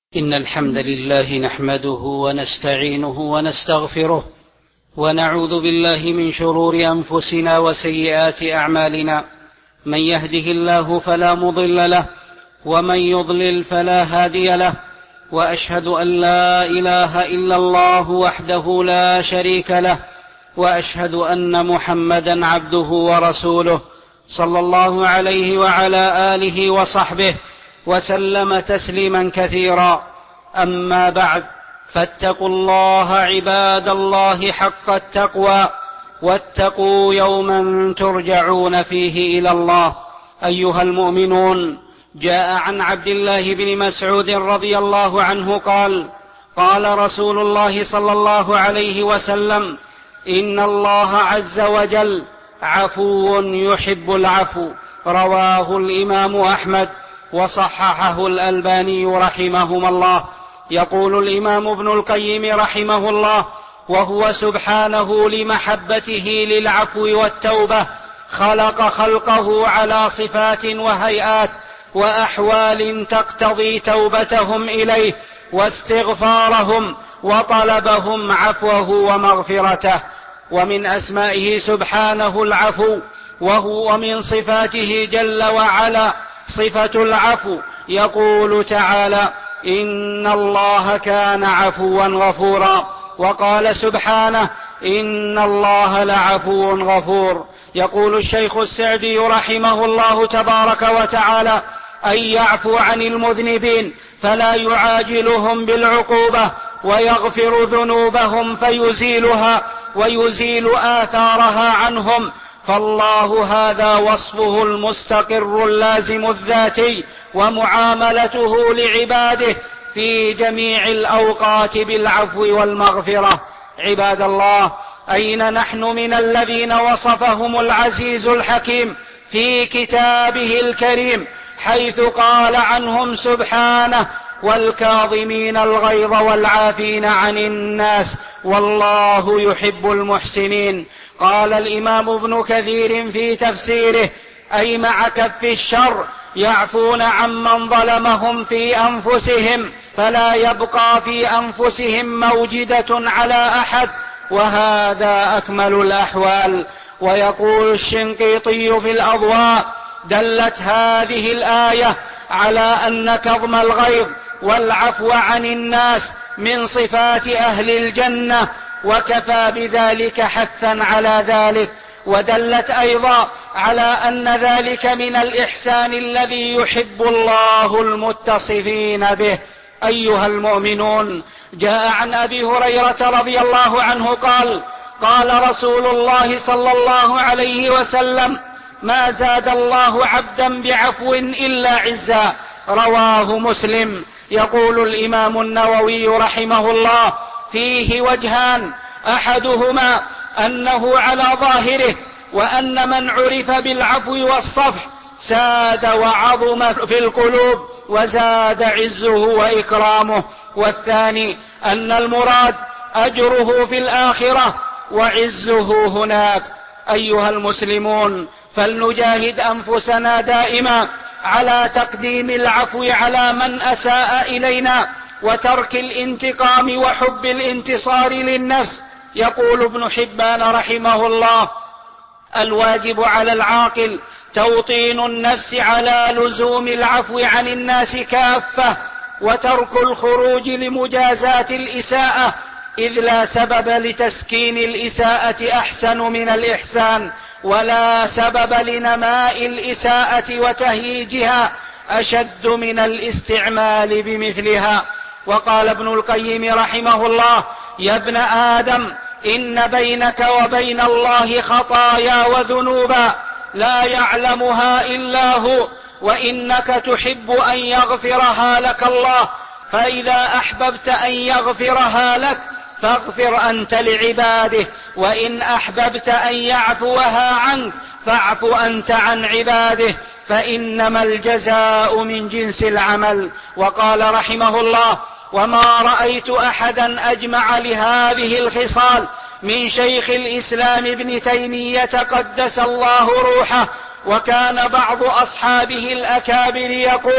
إن الحمد لله نحمده ونستعينه ونستغفره ونعوذ بالله من شرور أنفسنا وسيئات أعمالنا. من يهده الله فلا مضل له ومن يضلل فلا هادي له، وأشهد أن لا إله إلا الله وحده لا شريك له، وأشهد أن محمدا عبده ورسوله صلى الله عليه وعلى آله وصحبه وسلم تسليما كثيرا. أما بعد، فاتقوا الله عباد الله حق التقوى، واتقوا يوما ترجعون فيه إلى الله. أيها المؤمنون، جاء عن عبد الله بن مسعود رضي الله عنه قال: قال رسول الله صلى الله عليه وسلم: إن الله عز وجل عفو يحب العفو. رواه الإمام أحمد وصححه الألباني رحمهما الله. يقول الإمام ابن القيم رحمه الله: وهو سبحانه لمحبته للعفو والتوبة خلق خلقه على صفات وهيئات وأحوال تقتضي توبتهم إليه واستغفارهم وطلبهم عفوه ومغفرته. ومن أسمائه سبحانه العفو، وهو من صفاته جل وعلا صفة العفو. يقول تعالى: إن الله كان عفوا غفورا. وقال سبحانه: إن الله لعفو غفور. يقول الشيخ السعدي رحمه الله تبارك وتعالى: أن يعفو عن المذنبين فلا يعاجلهم بالعقوبة ويغفر ذنوبهم فيزيلها ويزيل آثارها عنهم. فالله هذا وصفه المستقر اللازم الذاتي ومعاملته لعباده في جميع الأوقات بالعفو والمغفرة. عباد الله، أين نحن من الذين وصفهم العزيز الحكيم في كتابه الكريم، حيث قال عنهم سبحانه: والكاظمين الغيظ والعافين عن الناس والله يحب المحسنين. قال الإمام ابن كثير في تفسيره: أي مع كف الشر يعفون عمن ظلمهم في أنفسهم فلا يبقى في أنفسهم موجدة على أحد، وهذا أكمل الأحوال. ويقول الشنقيطي في الأضواء: دلت هذه الآية على أن كظم الغيظ والعفو عن الناس من صفات أهل الجنة، وكفى بذلك حثا على ذلك. ودلت أيضا على أن ذلك من الإحسان الذي يحب الله المتصفين به. أيها المؤمنون، جاء عن أبي هريرة رضي الله عنه قال: قال رسول الله صلى الله عليه وسلم: ما زاد الله عبدا بعفو إلا عزا. رواه مسلم. يقول الإمام النووي رحمه الله: فيه وجهان: أحدهما أنه على ظاهره، وأن من عرف بالعفو والصفح ساد وعظم في القلوب وزاد عزه وإكرامه. والثاني أن المراد أجره في الآخرة وعزه هناك. أيها المسلمون، فلنجاهد أنفسنا دائما على تقديم العفو على من أساء إلينا، وترك الانتقام وحب الانتصار للنفس. يقول ابن حبان رحمه الله: الواجب على العاقل توطين النفس على لزوم العفو عن الناس كافة، وترك الخروج لمجازات الإساءة، إذ لا سبب لتسكين الإساءة أحسن من الإحسان، ولا سبب لنماء الإساءة وتهييجها أشد من الاستعمال بمثلها. وقال ابن القيم رحمه الله: يا ابن آدم، إن بينك وبين الله خطايا وذنوبا لا يعلمها إلا هو، وإنك تحب أن يغفرها لك الله، فإذا أحببت أن يغفرها لك فاغفر أنت لعباده، وإن أحببت أن يعفوها عنك فاعف أنت عن عباده، فإنما الجزاء من جنس العمل. وقال رحمه الله: وما رأيت أحدا أجمع لهذه الخصال من شيخ الإسلام ابن تيمية قدس الله روحه. وكان بعض أصحابه الأكابر يقول: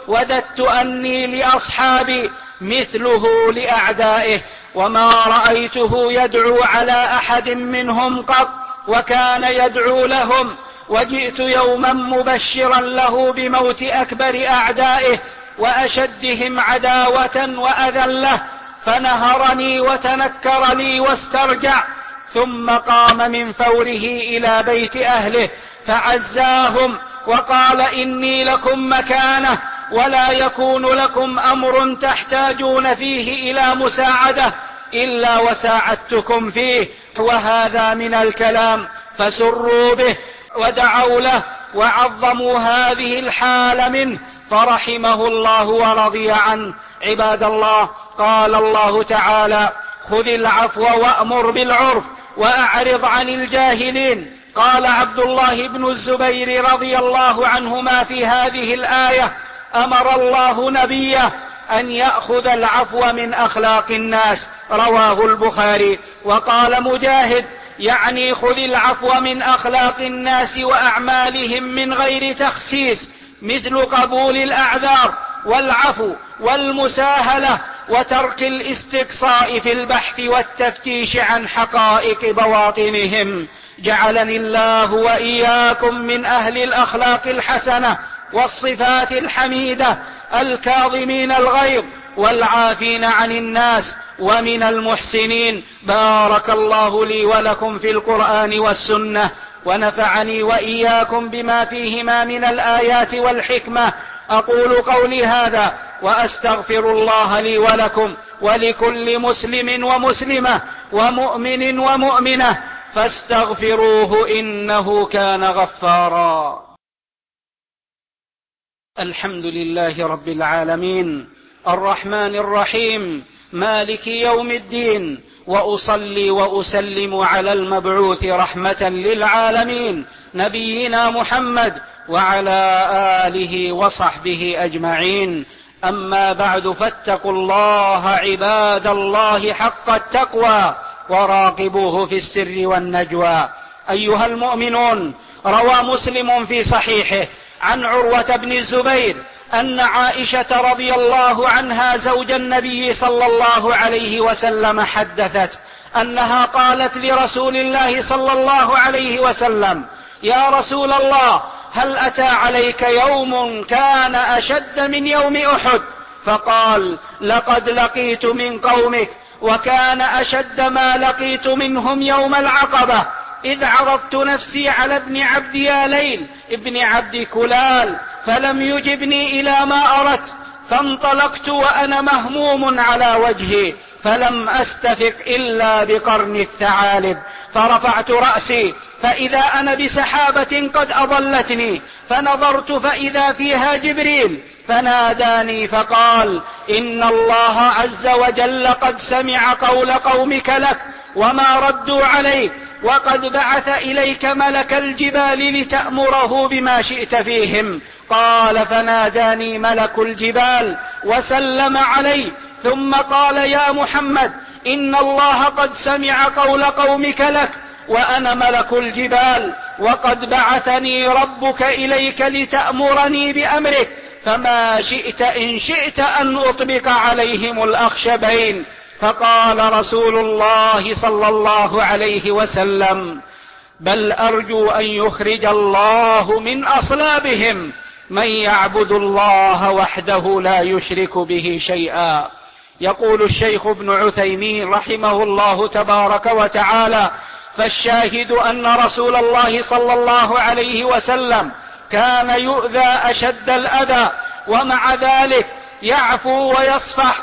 وددت أني لأصحابي مثله لأعدائه، وما رأيته يدعو على أحد منهم قط، وكان يدعو لهم. وجئت يوما مبشرا له بموت أكبر أعدائه وأشدهم عداوة وأذله، فنهرني وتنكر لي واسترجع، ثم قام من فوره إلى بيت أهله فعزاهم وقال: إني لكم مكانة، ولا يكون لكم أمر تحتاجون فيه إلى مساعدة إلا وساعدتكم فيه، وهذا من الكلام. فسروا به ودعوا له وعظموا هذه الحال منه، فرحمه الله ورضي عنه. عباد الله، قال الله تعالى: خذ العفو وأمر بالعرف وأعرض عن الجاهلين. قال عبد الله بن الزبير رضي الله عنهما في هذه الآية: أمر الله نبيه أن يأخذ العفو من أخلاق الناس، رواه البخاري. وقال مجاهد: يعني خذ العفو من أخلاق الناس وأعمالهم من غير تخسيس، مثل قبول الأعذار والعفو والمساهلة وترك الاستقصاء في البحث والتفتيش عن حقائق بواطنهم. جعلني الله وإياكم من أهل الأخلاق الحسنة والصفات الحميدة، الكاظمين الغيظ والعافين عن الناس ومن المحسنين. بارك الله لي ولكم في القرآن والسنة، ونفعني وإياكم بما فيهما من الآيات والحكمة. أقول قولي هذا وأستغفر الله لي ولكم ولكل مسلم ومسلمة ومؤمن ومؤمنة، فاستغفروه إنه كان غفارا. الحمد لله رب العالمين، الرحمن الرحيم، مالك يوم الدين، وأصلي وأسلم على المبعوث رحمة للعالمين نبينا محمد وعلى آله وصحبه أجمعين. أما بعد، فاتقوا الله عباد الله حق التقوى وراقبوه في السر والنجوى. أيها المؤمنون، روى مسلم في صحيحه عن عروة بن الزبير أن عائشة رضي الله عنها زوج النبي صلى الله عليه وسلم حدثت أنها قالت لرسول الله صلى الله عليه وسلم: يا رسول الله، هل أتى عليك يوم كان أشد من يوم أحد؟ فقال: لقد لقيت من قومك، وكان أشد ما لقيت منهم يوم العقبة، إذ عرضت نفسي على ابن عبد ياليل ابن عبد كلال فلم يجبني إلى ما أردت، فانطلقت وأنا مهموم على وجهي، فلم أستفق إلا بقرن الثعالب، فرفعت رأسي فإذا أنا بسحابة قد أضلتني، فنظرت فإذا فيها جبريل فناداني فقال: إن الله عز وجل قد سمع قول قومك لك وما ردوا عليك، وقد بعث إليك ملك الجبال لتأمره بما شئت فيهم. قال: فناداني ملك الجبال وسلم علي، ثم قال: يا محمد، إن الله قد سمع قول قومك لك، وأنا ملك الجبال، وقد بعثني ربك إليك لتأمرني بأمرك، فما شئت إن شئت أن أطبق عليهم الأخشبين. فقال رسول الله صلى الله عليه وسلم: بل أرجو أن يخرج الله من أصلابهم من يعبد الله وحده لا يشرك به شيئا. يقول الشيخ ابن عثيمين رحمه الله تبارك وتعالى: فالشاهد أن رسول الله صلى الله عليه وسلم كان يؤذى أشد الأذى، ومع ذلك يعفو ويصفح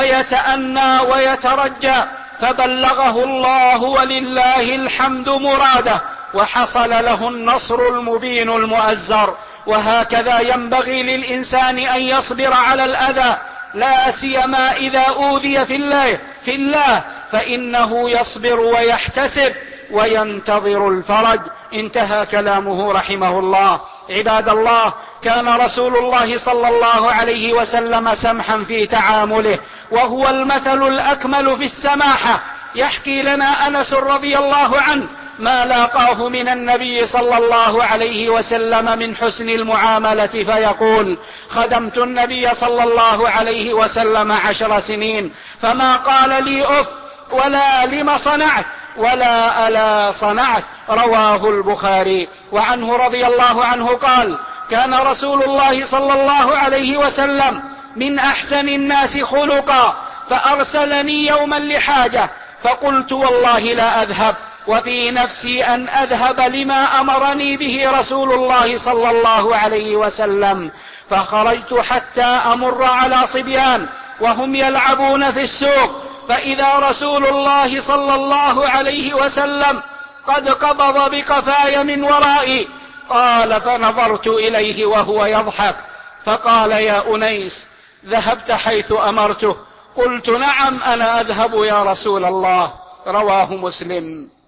ويتأنى ويترجى، فبلغه الله ولله الحمد مراده، وحصل له النصر المبين المؤزر. وهكذا ينبغي للإنسان أن يصبر على الأذى، لا سيما إذا أوذي في الله فإنه يصبر ويحتسب وينتظر الفرج. انتهى كلامه رحمه الله. عباد الله، كان رسول الله صلى الله عليه وسلم سمحا في تعامله، وهو المثل الأكمل في السماحة. يحكي لنا أنس رضي الله عنه ما لاقاه من النبي صلى الله عليه وسلم من حسن المعاملة، فيقول: خدمت النبي صلى الله عليه وسلم 10 سنين فما قال لي أف ولا لم صنعت ولا ألا صنعت. رواه البخاري. وعنه رضي الله عنه قال: كان رسول الله صلى الله عليه وسلم من أحسن الناس خلقا، فأرسلني يوما لحاجة فقلت: والله لا أذهب، وفي نفسي أن أذهب لما أمرني به رسول الله صلى الله عليه وسلم، فخرجت حتى أمر على صبيان وهم يلعبون في السوق، فإذا رسول الله صلى الله عليه وسلم قد قبض بقفاي من ورائي. قال: فنظرت إليه وهو يضحك، فقال: يا أنيس، ذهبت حيث أمرته؟ قلت: نعم، أنا أذهب يا رسول الله. رواه مسلم.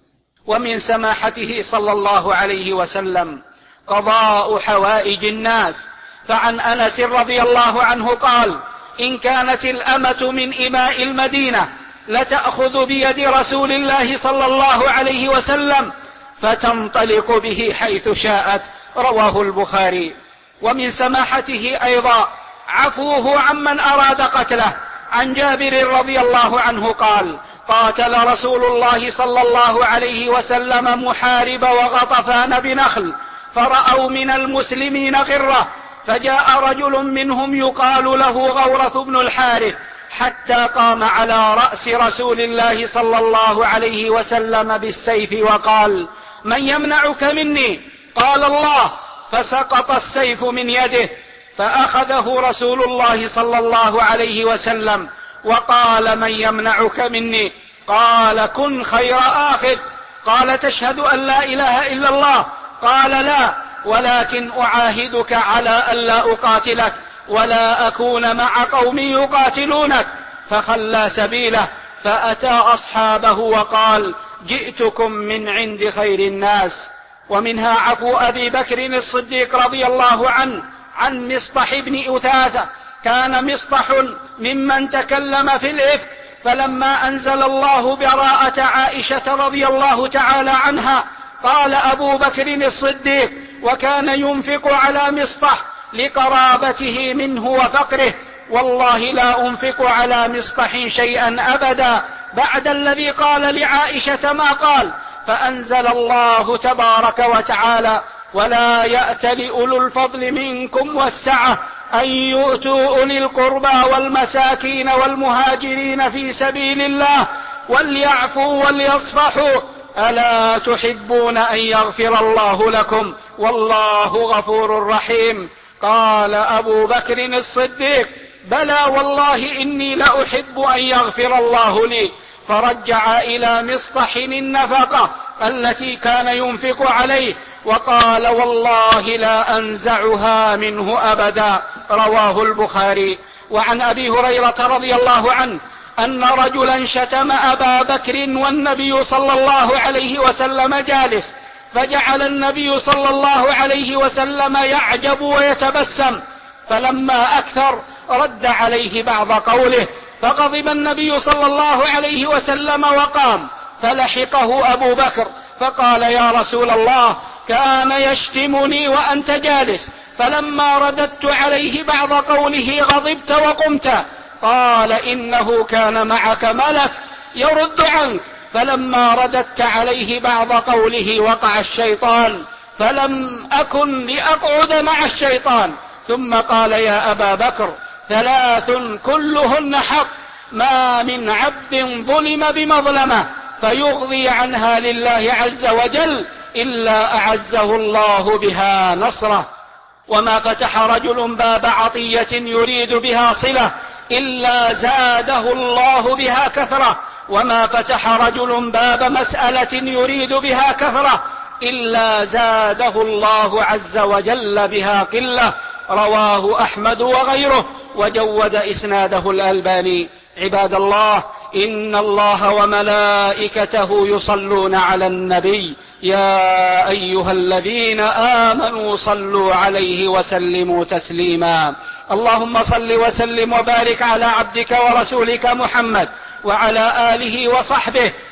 ومن سماحته صلى الله عليه وسلم قضاء حوائج الناس، فعن أنس رضي الله عنه قال: إن كانت الأمة من إماء المدينة لتأخذ بيد رسول الله صلى الله عليه وسلم فتنطلق به حيث شاءت. رواه البخاري. ومن سماحته أيضا عفوه عمن أراد قتله. عن جابر رضي الله عنه قال: قاتل رسول الله صلى الله عليه وسلم محارب وغطفان بنخل، فرأوا من المسلمين غرة، فجاء رجل منهم يقال له غورث بن الحارث، حتى قام على رأس رسول الله صلى الله عليه وسلم بالسيف وقال: من يمنعك مني؟ قال: الله. فسقط السيف من يده، فأخذه رسول الله صلى الله عليه وسلم وقال: من يمنعك مني؟ قال: كن خير آخذ. قال: تشهد أن لا إله إلا الله؟ قال: لا، ولكن أعاهدك على ألا أقاتلك ولا أكون مع قوم يقاتلونك. فخلى سبيله، فأتى أصحابه وقال: جئتكم من عند خير الناس. ومنها عفو أبي بكر الصديق رضي الله عنه عن مصطح بن أثاثة. كان مصطح ممن تكلم في الإفك، فلما أنزل الله براءة عائشة رضي الله تعالى عنها قال أبو بكر الصديق: وكان ينفق على مصطح لقرابته منه وفقره: والله لا أنفق على مصطح شيئا أبدا بعد الذي قال لعائشة ما قال. فأنزل الله تبارك وتعالى: ولا يأتل أولو الفضل منكم والسعة أن يؤتوا أولي القربى والمساكين والمهاجرين في سبيل الله وليعفوا وليصفحوا ألا تحبون أن يغفر الله لكم والله غفور رحيم. قال أبو بكر الصديق: بلى والله إني لأحب أن يغفر الله لي. فرجع إلى مصطح النفقة التي كان ينفق عليه وقال: والله لا أنزعها منه أبدا. رواه البخاري. وعن أبي هريرة رضي الله عنه أن رجلا شتم أبا بكر والنبي صلى الله عليه وسلم جالس، فجعل النبي صلى الله عليه وسلم يعجب ويتبسم، فلما أكثر رد عليه بعض قوله، فغضب النبي صلى الله عليه وسلم وقام، فلحقه أبو بكر فقال: يا رسول الله، كان يشتمني وأنت جالس، فلما رددت عليه بعض قوله غضبت وقمت. قال: إنه كان معك ملك يرد عنك، فلما رددت عليه بعض قوله وقع الشيطان، فلم أكن لأقعد مع الشيطان. ثم قال: يا أبا بكر، 3 كلهن حق: ما من عبد ظلم بمظلمة فيغضي عنها لله عز وجل إلا أعزه الله بها نصره. وما فتح رجل باب عطية يريد بها صلة إلا زاده الله بها كثرة، وما فتح رجل باب مسألة يريد بها كثرة إلا زاده الله عز وجل بها قلة. رواه أحمد وغيره، وجود إسناده الألباني. عباد الله، إن الله وملائكته يصلون على النبي، يا أيها الذين آمنوا صلوا عليه وسلموا تسليما. اللهم صل وسلم وبارك على عبدك ورسولك محمد وعلى آله وصحبه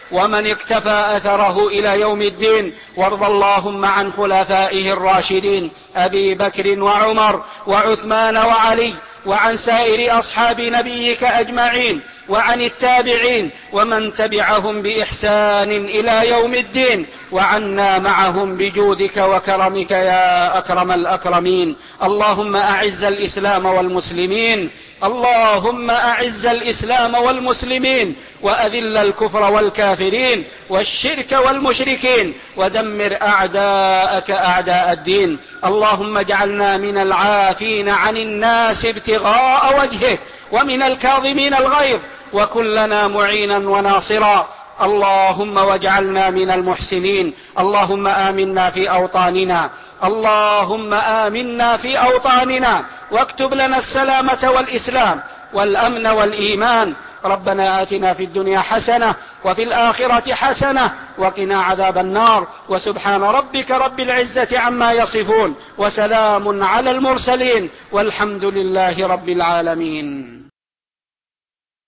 ومن اكتفى أثره إلى يوم الدين. وارض اللهم عن خلفائه الراشدين أبي بكر وعمر وعثمان وعلي، وعن سائر أصحاب نبيك أجمعين، وعن التابعين ومن تبعهم بإحسان إلى يوم الدين، وعنا معهم بجودك وكرمك يا أكرم الأكرمين. اللهم أعز الإسلام والمسلمين، اللهم أعز الإسلام والمسلمين، وأذل الكفر والكافرين والشرك والمشركين، ودمر أعداءك أعداء الدين. اللهم اجعلنا من العافين عن الناس ابتغاء وجهك، ومن الكاظمين الغيظ، وكلنا معينا وناصرا. اللهم واجعلنا من المحسنين. اللهم آمنا في أوطاننا، اللهم آمنا في أوطاننا، واكتب لنا السلامة والإسلام والأمن والإيمان. ربنا آتنا في الدنيا حسنة وفي الآخرة حسنة وقنا عذاب النار. وسبحان ربك رب العزة عما يصفون، وسلام على المرسلين، والحمد لله رب العالمين.